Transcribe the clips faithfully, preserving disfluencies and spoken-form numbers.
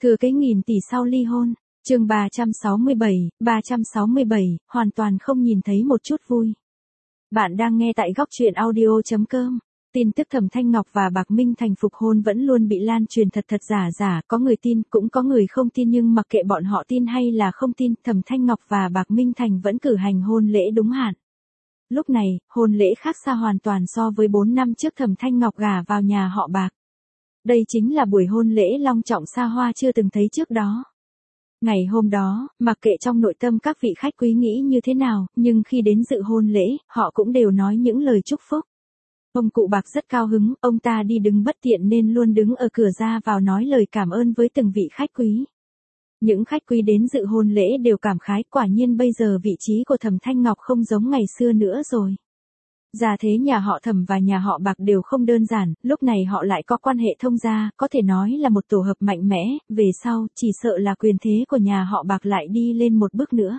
Thừa kế nghìn tỷ sau ly hôn, chương ba trăm sáu mươi bảy, ba trăm sáu mươi bảy, hoàn toàn không nhìn thấy một chút vui. Bạn đang nghe tại góc truyện audio chấm com. Tin tức Thẩm Thanh Ngọc và Bạc Minh Thành phục hôn vẫn luôn bị lan truyền thật thật giả giả, có người tin cũng có người không tin, nhưng mặc kệ bọn họ tin hay là không tin, Thẩm Thanh Ngọc và Bạc Minh Thành vẫn cử hành hôn lễ đúng hạn. Lúc này, hôn lễ khác xa hoàn toàn so với bốn năm trước Thẩm Thanh Ngọc gả vào nhà họ Bạc. Đây chính là buổi hôn lễ long trọng xa hoa chưa từng thấy trước đó. Ngày hôm đó, mặc kệ trong nội tâm các vị khách quý nghĩ như thế nào, nhưng khi đến dự hôn lễ, họ cũng đều nói những lời chúc phúc. Ông cụ Bạc rất cao hứng, ông ta đi đứng bất tiện nên luôn đứng ở cửa ra vào nói lời cảm ơn với từng vị khách quý. Những khách quý đến dự hôn lễ đều cảm khái, quả nhiên bây giờ vị trí của Thẩm Thanh Ngọc không giống ngày xưa nữa rồi. Gia thế nhà họ Thẩm và nhà họ Bạc đều không đơn giản, lúc này họ lại có quan hệ thông gia, có thể nói là một tổ hợp mạnh mẽ, về sau, chỉ sợ là quyền thế của nhà họ Bạc lại đi lên một bước nữa.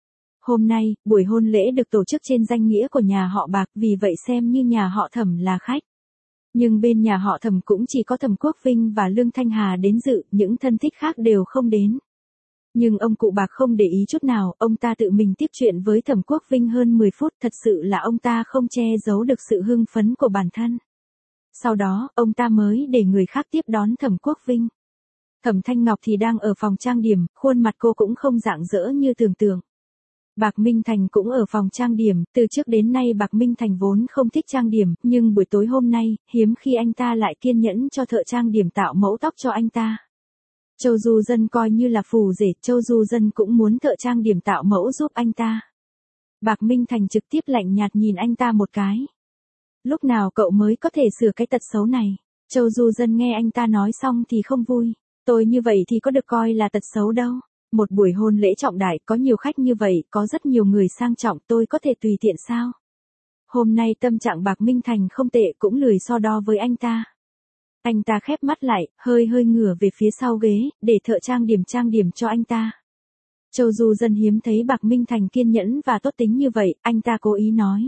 Hôm nay, buổi hôn lễ được tổ chức trên danh nghĩa của nhà họ Bạc, vì vậy xem như nhà họ Thẩm là khách. Nhưng bên nhà họ Thẩm cũng chỉ có Thẩm Quốc Vinh và Lương Thanh Hà đến dự, những thân thích khác đều không đến. Nhưng ông cụ Bạc không để ý chút nào, ông ta tự mình tiếp chuyện với Thẩm Quốc Vinh hơn mười phút, thật sự là ông ta không che giấu được sự hưng phấn của bản thân. Sau đó, ông ta mới để người khác tiếp đón Thẩm Quốc Vinh. Thẩm Thanh Ngọc thì đang ở phòng trang điểm, khuôn mặt cô cũng không rạng rỡ như tưởng tượng. Bạc Minh Thành cũng ở phòng trang điểm, từ trước đến nay Bạc Minh Thành vốn không thích trang điểm, nhưng buổi tối hôm nay, hiếm khi anh ta lại kiên nhẫn cho thợ trang điểm tạo mẫu tóc cho anh ta. Châu Du Dân coi như là phù rể, Châu Du Dân cũng muốn thợ trang điểm tạo mẫu giúp anh ta. Bạc Minh Thành trực tiếp lạnh nhạt nhìn anh ta một cái. Lúc nào cậu mới có thể sửa cái tật xấu này? Châu Du Dân nghe anh ta nói xong thì không vui. Tôi như vậy thì có được coi là tật xấu đâu. Một buổi hôn lễ trọng đại, có nhiều khách như vậy, có rất nhiều người sang trọng, tôi có thể tùy tiện sao? Hôm nay tâm trạng Bạc Minh Thành không tệ, cũng lười so đo với anh ta. Anh ta khép mắt lại, hơi hơi ngửa về phía sau ghế, để thợ trang điểm trang điểm cho anh ta. Châu Du Dân hiếm thấy Bạc Minh Thành kiên nhẫn và tốt tính như vậy, anh ta cố ý nói.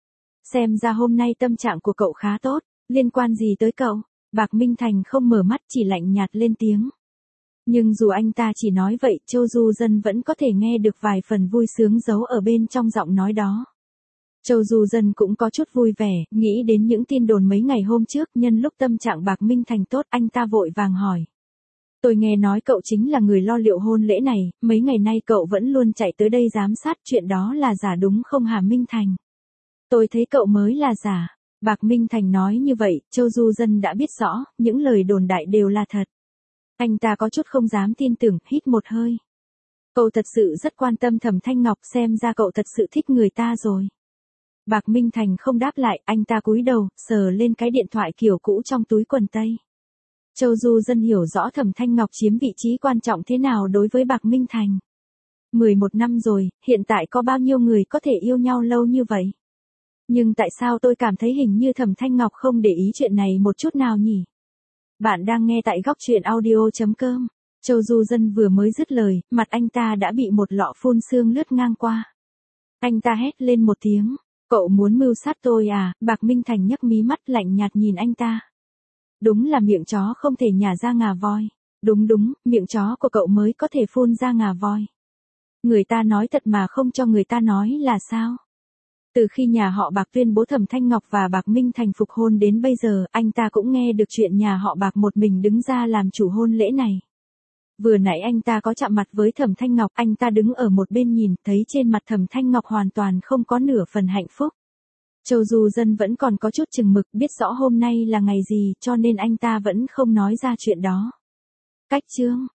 Xem ra hôm nay tâm trạng của cậu khá tốt, liên quan gì tới cậu? Bạc Minh Thành không mở mắt, chỉ lạnh nhạt lên tiếng. Nhưng dù anh ta chỉ nói vậy, Châu Du Dân vẫn có thể nghe được vài phần vui sướng giấu ở bên trong giọng nói đó. Châu Du Dân cũng có chút vui vẻ, nghĩ đến những tin đồn mấy ngày hôm trước, nhân lúc tâm trạng Bạc Minh Thành tốt, anh ta vội vàng hỏi. Tôi nghe nói cậu chính là người lo liệu hôn lễ này, mấy ngày nay cậu vẫn luôn chạy tới đây giám sát, chuyện đó là giả đúng không hả Minh Thành? Tôi thấy cậu mới là giả. Bạc Minh Thành nói như vậy, Châu Du Dân đã biết rõ, những lời đồn đại đều là thật. Anh ta có chút không dám tin tưởng, hít một hơi. Cậu thật sự rất quan tâm Thẩm Thanh Ngọc, xem ra cậu thật sự thích người ta rồi. Bạc Minh Thành không đáp lại, anh ta cúi đầu, sờ lên cái điện thoại kiểu cũ trong túi quần tây. Châu Du Dân hiểu rõ Thẩm Thanh Ngọc chiếm vị trí quan trọng thế nào đối với Bạc Minh Thành. mười một năm rồi, hiện tại có bao nhiêu người có thể yêu nhau lâu như vậy? Nhưng tại sao tôi cảm thấy hình như Thẩm Thanh Ngọc không để ý chuyện này một chút nào nhỉ? Bạn đang nghe tại góc truyện audio chấm com. Châu Du Dân vừa mới dứt lời, mặt anh ta đã bị một lọ phun sương lướt ngang qua. Anh ta hét lên một tiếng. Cậu muốn mưu sát tôi à? Bạc Minh Thành nhấc mí mắt lạnh nhạt nhìn anh ta. Đúng là miệng chó không thể nhả ra ngà voi. Đúng đúng, miệng chó của cậu mới có thể phun ra ngà voi. Người ta nói thật mà không cho người ta nói là sao? Từ khi nhà họ Bạc tuyên bố Thẩm Thanh Ngọc và Bạc Minh Thành phục hôn đến bây giờ, anh ta cũng nghe được chuyện nhà họ Bạc một mình đứng ra làm chủ hôn lễ này. Vừa nãy anh ta có chạm mặt với Thẩm Thanh Ngọc, anh ta đứng ở một bên nhìn, thấy trên mặt Thẩm Thanh Ngọc hoàn toàn không có nửa phần hạnh phúc. Châu Du Dân vẫn còn có chút chừng mực, biết rõ hôm nay là ngày gì, cho nên anh ta vẫn không nói ra chuyện đó. Cách chương,